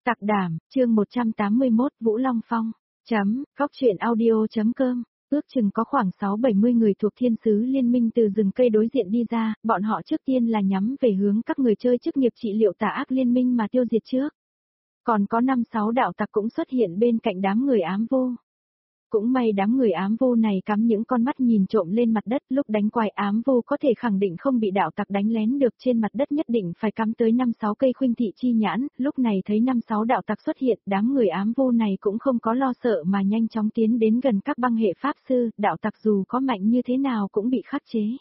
Tặc đảm, chương 181 Vũ Long Phong. Góc truyện audio.com. Ước chừng có khoảng 6-70 người thuộc thiên sứ liên minh từ rừng cây đối diện đi ra, bọn họ trước tiên là nhắm về hướng các người chơi chức nghiệp trị liệu tà ác liên minh mà tiêu diệt trước. Còn có 5-6 đạo tặc cũng xuất hiện bên cạnh đám người ám vô. Cũng may đám người ám vô này cắm những con mắt nhìn trộm lên mặt đất, lúc đánh quái ám vô có thể khẳng định không bị đạo tặc đánh lén được, trên mặt đất nhất định phải cắm tới 5-6 cây khuynh thị chi nhãn, lúc này thấy 5-6 đạo tặc xuất hiện, đám người ám vô này cũng không có lo sợ mà nhanh chóng tiến đến gần các băng hệ pháp sư, đạo tặc dù có mạnh như thế nào cũng bị khắc chế.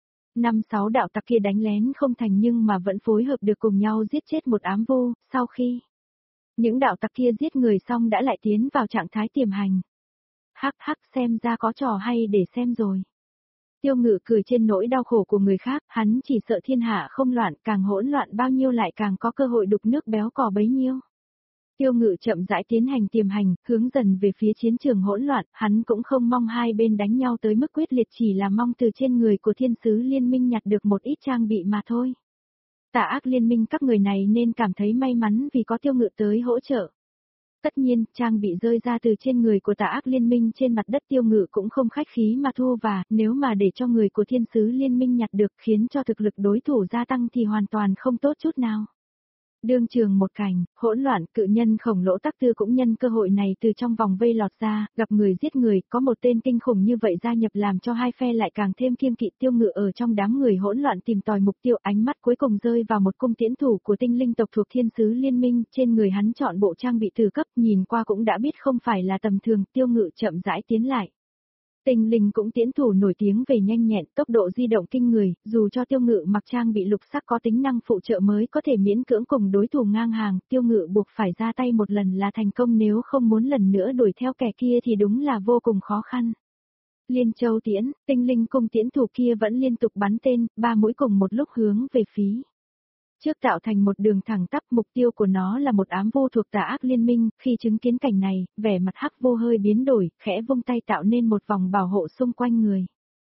5-6 đạo tặc kia đánh lén không thành nhưng mà vẫn phối hợp được cùng nhau giết chết một ám vô, sau khi những đạo tặc kia giết người xong đã lại tiến vào trạng thái tiềm hành. Hắc xem ra có trò hay để xem rồi. Tiêu Ngự cười trên nỗi đau khổ của người khác, hắn chỉ sợ thiên hạ không loạn, càng hỗn loạn bao nhiêu lại càng có cơ hội đục nước béo cò bấy nhiêu. Tiêu Ngự chậm rãi tiến hành tiềm hành, hướng dần về phía chiến trường hỗn loạn, hắn cũng không mong hai bên đánh nhau tới mức quyết liệt, chỉ là mong từ trên người của thiên sứ liên minh nhặt được một ít trang bị mà thôi. Tà ác liên minh các người này nên cảm thấy may mắn vì có Tiêu Ngự tới hỗ trợ. Tất nhiên, trang bị rơi ra từ trên người của tà ác liên minh trên mặt đất Tiêu Ngự cũng không khách khí mà thu, và nếu mà để cho người của thiên sứ liên minh nhặt được khiến cho thực lực đối thủ gia tăng thì hoàn toàn không tốt chút nào. Đương trường một cảnh, hỗn loạn, cự nhân khổng lồ Tắc Tư cũng nhân cơ hội này từ trong vòng vây lọt ra, gặp người giết người, có một tên kinh khủng như vậy gia nhập làm cho hai phe lại càng thêm kiêng kỵ. Tiêu Ngự ở trong đám người hỗn loạn tìm tòi mục tiêu, ánh mắt cuối cùng rơi vào một cung tiễn thủ của tinh linh tộc thuộc thiên sứ liên minh, trên người hắn chọn bộ trang bị từ cấp, nhìn qua cũng đã biết không phải là tầm thường. Tiêu Ngự chậm rãi tiến lại. Tinh linh cũng tiễn thủ nổi tiếng về nhanh nhẹn, tốc độ di động kinh người, dù cho Tiêu Ngự mặc trang bị lục sắc có tính năng phụ trợ mới có thể miễn cưỡng cùng đối thủ ngang hàng, Tiêu Ngự buộc phải ra tay một lần là thành công, nếu không muốn lần nữa đuổi theo kẻ kia thì đúng là vô cùng khó khăn. Liên Châu tiễn, tinh linh cung tiễn thủ kia vẫn liên tục bắn tên, 3 mũi cùng một lúc hướng về phía trước tạo thành một đường thẳng tắp, mục tiêu của nó là một ám vô thuộc tà ác liên minh. Khi chứng kiến cảnh này, vẻ mặt Hắc Vô hơi biến đổi, khẽ vung tay tạo nên một vòng bảo hộ xung quanh người.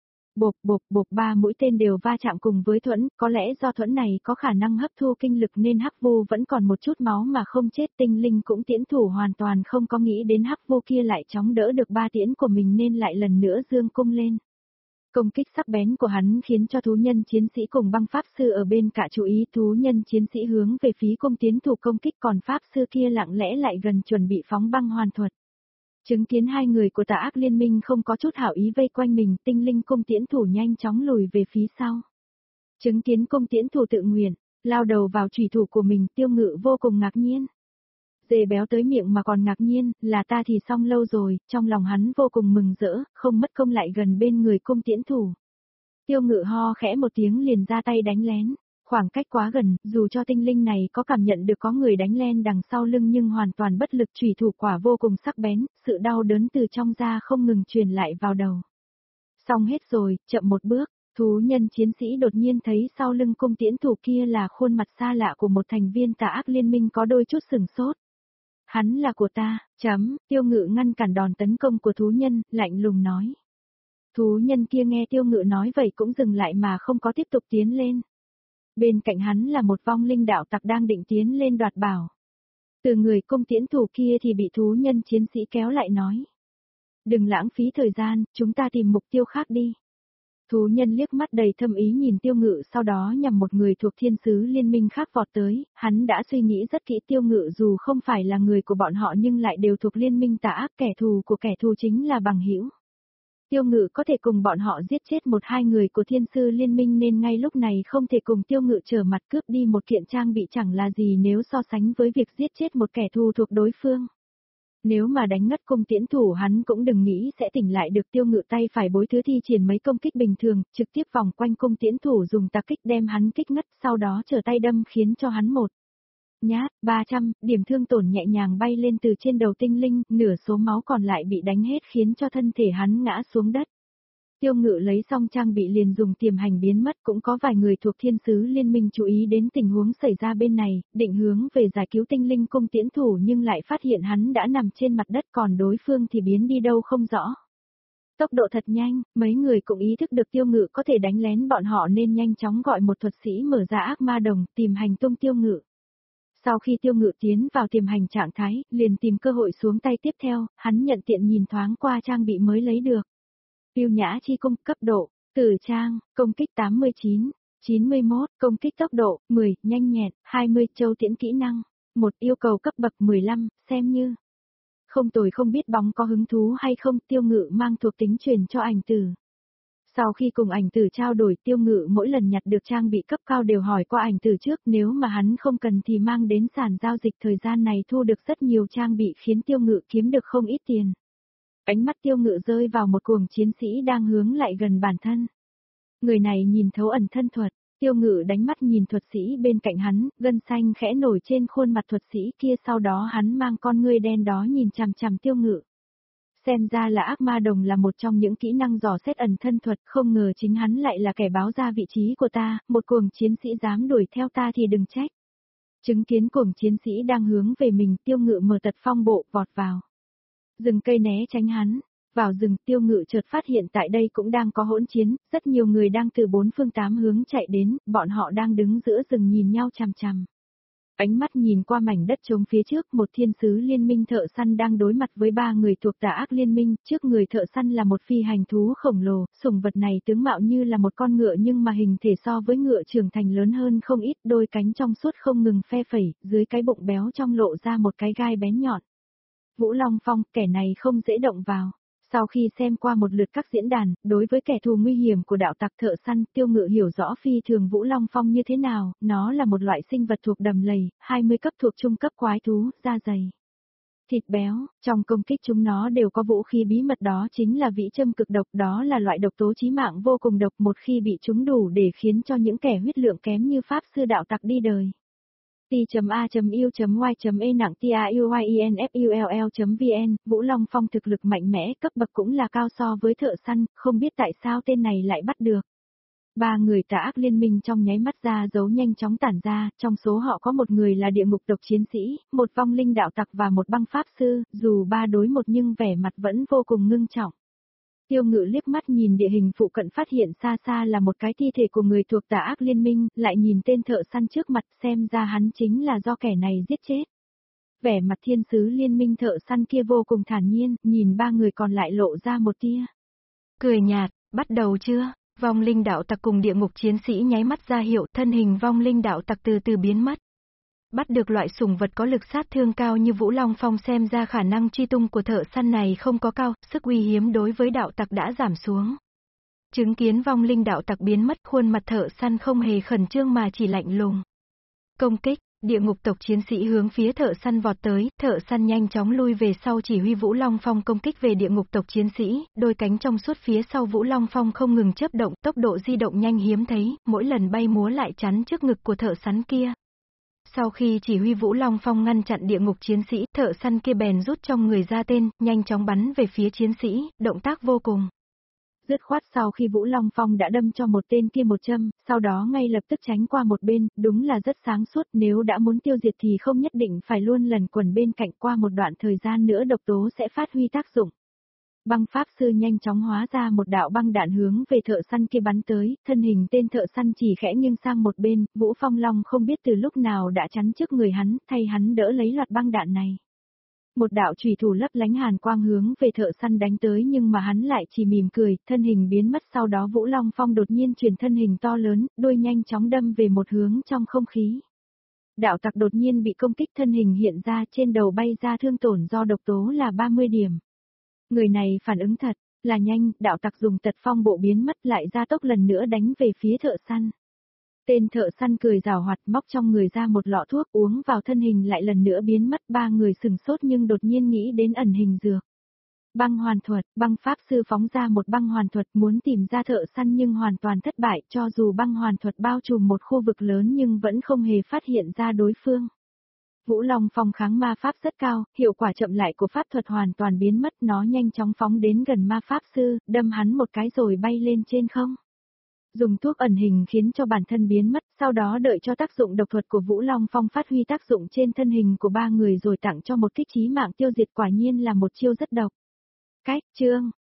Bộp, 3 mũi tên đều va chạm cùng với thuẫn, có lẽ do thuẫn này có khả năng hấp thu kinh lực nên Hắc Vô vẫn còn một chút máu mà không chết. Tinh linh cũng tiễn thủ hoàn toàn không có nghĩ đến Hắc Vô kia lại chống đỡ được 3 tiễn của mình nên lại lần nữa giương cung lên. Công kích sắc bén của hắn khiến cho thú nhân chiến sĩ cùng băng pháp sư ở bên cả chú ý, thú nhân chiến sĩ hướng về phía cung tiến thủ công kích, còn pháp sư kia lặng lẽ lại gần chuẩn bị phóng băng hoàn thuật. Chứng kiến hai người của tà ác liên minh không có chút hảo ý vây quanh mình, tinh linh cung tiễn thủ nhanh chóng lùi về phía sau. Chứng kiến cung tiễn thủ tự nguyện, lao đầu vào chủy thủ của mình, Tiêu Ngự vô cùng ngạc nhiên. Dê béo tới miệng mà còn ngạc nhiên, là ta thì xong lâu rồi, trong lòng hắn vô cùng mừng rỡ, không mất công lại gần bên người cung tiễn thủ. Tiêu Ngự ho khẽ một tiếng liền ra tay đánh lén, khoảng cách quá gần, dù cho tinh linh này có cảm nhận được có người đánh len đằng sau lưng nhưng hoàn toàn bất lực, chủy thủ quả vô cùng sắc bén, sự đau đớn từ trong da không ngừng truyền lại vào đầu. Xong hết rồi, chậm một bước, thú nhân chiến sĩ đột nhiên thấy sau lưng cung tiễn thủ kia là khuôn mặt xa lạ của một thành viên tà ác liên minh, có đôi chút sửng sốt. Hắn là của ta, Tiêu Ngự ngăn cản đòn tấn công của thú nhân, lạnh lùng nói. Thú nhân kia nghe Tiêu Ngự nói vậy cũng dừng lại mà không có tiếp tục tiến lên. Bên cạnh hắn là một vong linh đạo tặc đang định tiến lên đoạt bảo. Từ người cung tiễn thủ kia thì bị thú nhân chiến sĩ kéo lại nói. Đừng lãng phí thời gian, chúng ta tìm mục tiêu khác đi. Thú nhân liếc mắt đầy thâm ý nhìn Tiêu Ngự, sau đó nhằm một người thuộc thiên sứ liên minh khác vọt tới. Hắn đã suy nghĩ rất kỹ, Tiêu Ngự dù không phải là người của bọn họ nhưng lại đều thuộc liên minh tà ác, kẻ thù của kẻ thù chính là bằng hữu. Tiêu Ngự có thể cùng bọn họ giết chết 1-2 người của thiên sư liên minh nên ngay lúc này không thể cùng Tiêu Ngự trở mặt, cướp đi một kiện trang bị chẳng là gì nếu so sánh với việc giết chết một kẻ thù thuộc đối phương. Nếu mà đánh ngất cung tiễn thủ hắn cũng đừng nghĩ sẽ tỉnh lại được. Tiêu Ngự tay phải bối thứ thi triển mấy công kích bình thường, trực tiếp vòng quanh cung tiễn thủ dùng tà kích đem hắn kích ngất, sau đó trở tay đâm khiến cho hắn một nhát, 300, điểm thương tổn nhẹ nhàng bay lên từ trên đầu tinh linh, nửa số máu còn lại bị đánh hết khiến cho thân thể hắn ngã xuống đất. Tiêu Ngự lấy xong trang bị liền dùng tiềm hành biến mất, cũng có vài người thuộc thiên sứ liên minh chú ý đến tình huống xảy ra bên này, định hướng về giải cứu tinh linh cung tiễn thủ nhưng lại phát hiện hắn đã nằm trên mặt đất, còn đối phương thì biến đi đâu không rõ. Tốc độ thật nhanh, mấy người cũng ý thức được Tiêu Ngự có thể đánh lén bọn họ nên nhanh chóng gọi một thuật sĩ mở ra ác ma đồng tìm hành tung Tiêu Ngự. Sau khi Tiêu Ngự tiến vào tiềm hành trạng thái, liền tìm cơ hội xuống tay tiếp theo, hắn nhận tiện nhìn thoáng qua trang bị mới lấy được. Tiêu Nhã Chi cung cấp độ, Tử trang, công kích 89, 91, công kích tốc độ, 10, nhanh nhẹn, 20, châu tiễn kỹ năng, một yêu cầu cấp bậc 15, xem như. Không tồi, không biết bóng có hứng thú hay không, Tiêu Ngự mang thuộc tính truyền cho ảnh tử. Sau khi cùng ảnh tử trao đổi, Tiêu Ngự mỗi lần nhặt được trang bị cấp cao đều hỏi qua ảnh tử trước, nếu mà hắn không cần thì mang đến sàn giao dịch, thời gian này thu được rất nhiều trang bị khiến Tiêu Ngự kiếm được không ít tiền. Ánh mắt Tiêu Ngự rơi vào một cuồng chiến sĩ đang hướng lại gần bản thân. Người này nhìn thấu ẩn thân thuật, Tiêu Ngự đánh mắt nhìn thuật sĩ bên cạnh hắn, gân xanh khẽ nổi trên khuôn mặt thuật sĩ kia, sau đó hắn mang con ngươi đen đó nhìn chằm chằm Tiêu Ngự. Xem ra là ác ma đồng là một trong những kỹ năng dò xét ẩn thân thuật, không ngờ chính hắn lại là kẻ báo ra vị trí của ta, một cuồng chiến sĩ dám đuổi theo ta thì đừng trách. Chứng kiến cuồng chiến sĩ đang hướng về mình, Tiêu Ngự mở tật phong bộ, vọt vào rừng cây né tránh hắn. Vào rừng, Tiêu Ngự chợt phát hiện tại đây cũng đang có hỗn chiến, rất nhiều người đang từ bốn phương tám hướng chạy đến, bọn họ đang đứng giữa rừng nhìn nhau chằm chằm. Ánh mắt nhìn qua mảnh đất trống phía trước, một thiên sứ liên minh thợ săn đang đối mặt với ba người thuộc tà ác liên minh, trước người thợ săn là một phi hành thú khổng lồ, sủng vật này tướng mạo như là một con ngựa nhưng mà hình thể so với ngựa trưởng thành lớn hơn không ít, đôi cánh trong suốt không ngừng phe phẩy, dưới cái bụng béo trong lộ ra một cái gai bén nhọn. Vũ Long Phong, kẻ này không dễ động vào. Sau khi xem qua một lượt các diễn đàn, đối với kẻ thù nguy hiểm của đạo tặc thợ săn, Tiêu Ngự hiểu rõ phi thường Vũ Long Phong như thế nào, nó là một loại sinh vật thuộc đầm lầy, 20 cấp thuộc trung cấp quái thú, da dày, thịt béo, trong công kích chúng nó đều có vũ khí bí mật, đó chính là vĩ châm cực độc, đó là loại độc tố chí mạng vô cùng độc, một khi bị chúng đủ để khiến cho những kẻ huyết lượng kém như pháp sư đạo tặc đi đời. T.A.U.Y.E nặng TAUYENFULL.VN, Vũ Long Phong thực lực mạnh mẽ, cấp bậc cũng là cao so với thợ săn, không biết tại sao tên này lại bắt được. Ba người tà ác liên minh trong nháy mắt ra dấu nhanh chóng tản ra, trong số họ có một người là địa ngục độc chiến sĩ, một vong linh đạo tặc và một băng pháp sư, dù ba đối một nhưng vẻ mặt vẫn vô cùng ngưng trọng. Tiêu Ngự liếc mắt nhìn địa hình phụ cận, phát hiện xa xa là một cái thi thể của người thuộc tà ác liên minh, lại nhìn tên thợ săn trước mặt, xem ra hắn chính là do kẻ này giết chết. Vẻ mặt thiên sứ liên minh thợ săn kia vô cùng thản nhiên, nhìn ba người còn lại lộ ra một tia cười nhạt. Bắt đầu chưa? Vong linh đạo tặc cùng địa ngục chiến sĩ nháy mắt ra hiệu, thân hình vong linh đạo tặc từ từ biến mất. Bắt được loại sủng vật có lực sát thương cao như Vũ Long Phong, xem ra khả năng truy tung của thợ săn này không có cao, sức uy hiếm đối với đạo tặc đã giảm xuống. Chứng kiến vong linh đạo tặc biến mất, khuôn mặt thợ săn không hề khẩn trương mà chỉ lạnh lùng. Công kích, địa ngục tộc chiến sĩ hướng phía thợ săn vọt tới, thợ săn nhanh chóng lui về sau chỉ huy Vũ Long Phong công kích về địa ngục tộc chiến sĩ, đôi cánh trong suốt phía sau Vũ Long Phong không ngừng chớp động, tốc độ di động nhanh hiếm thấy, mỗi lần bay múa lại chắn trước ngực của thợ săn kia. Sau khi chỉ huy Vũ Long Phong ngăn chặn địa ngục chiến sĩ, thợ săn kia bèn rút trong người ra tên, nhanh chóng bắn về phía chiến sĩ, động tác vô cùng dứt khoát. Sau khi Vũ Long Phong đã đâm cho một tên kia một châm, sau đó ngay lập tức tránh qua một bên, đúng là rất sáng suốt, nếu đã muốn tiêu diệt thì không nhất định phải luôn lần quẩn bên cạnh, qua một đoạn thời gian nữa độc tố sẽ phát huy tác dụng. Băng pháp sư nhanh chóng hóa ra một đạo băng đạn hướng về thợ săn kia bắn tới, thân hình tên thợ săn chỉ khẽ nghiêng sang một bên, Vũ Phong Long không biết từ lúc nào đã chắn trước người hắn, thay hắn đỡ lấy loạt băng đạn này. Một đạo chùy thủ lấp lánh hàn quang hướng về thợ săn đánh tới, nhưng mà hắn lại chỉ mỉm cười, thân hình biến mất. Sau đó Vũ Long Phong đột nhiên chuyển thân hình to lớn, đuôi nhanh chóng đâm về một hướng trong không khí. Đạo tặc đột nhiên bị công kích, thân hình hiện ra, trên đầu bay ra thương tổn do độc tố là 30 điểm. Người này phản ứng thật là nhanh, đạo tặc dùng tật phong bộ biến mất, lại ra tốc lần nữa đánh về phía thợ săn. Tên thợ săn cười giảo hoạt, móc trong người ra một lọ thuốc, uống vào, thân hình lại lần nữa biến mất. Ba người sừng sốt nhưng đột nhiên nghĩ đến ẩn hình dược. Băng hoàn thuật, băng pháp sư phóng ra một băng hoàn thuật muốn tìm ra thợ săn nhưng hoàn toàn thất bại, cho dù băng hoàn thuật bao trùm một khu vực lớn nhưng vẫn không hề phát hiện ra đối phương. Vũ Long Phong kháng ma pháp rất cao, hiệu quả chậm lại của pháp thuật hoàn toàn biến mất, nó nhanh chóng phóng đến gần ma pháp sư, đâm hắn một cái rồi bay lên trên không. Dùng thuốc ẩn hình khiến cho bản thân biến mất, sau đó đợi cho tác dụng độc thuật của Vũ Long Phong phát huy tác dụng trên thân hình của ba người rồi tặng cho một kích chí mạng tiêu diệt, quả nhiên là một chiêu rất độc. Cách, chương